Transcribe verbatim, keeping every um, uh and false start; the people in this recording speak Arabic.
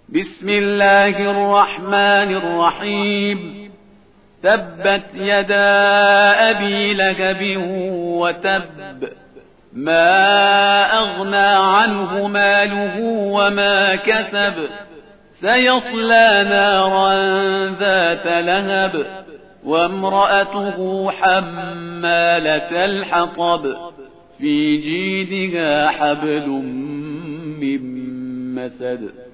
بسم الله الرحمن الرحيم. تبت يدا أبي لهب وتب، ما أغنى عنه ماله وما كسب، سيصلى نارا ذات لهب، وامرأته حمالة الحطب، في جيدها حبل من مسد.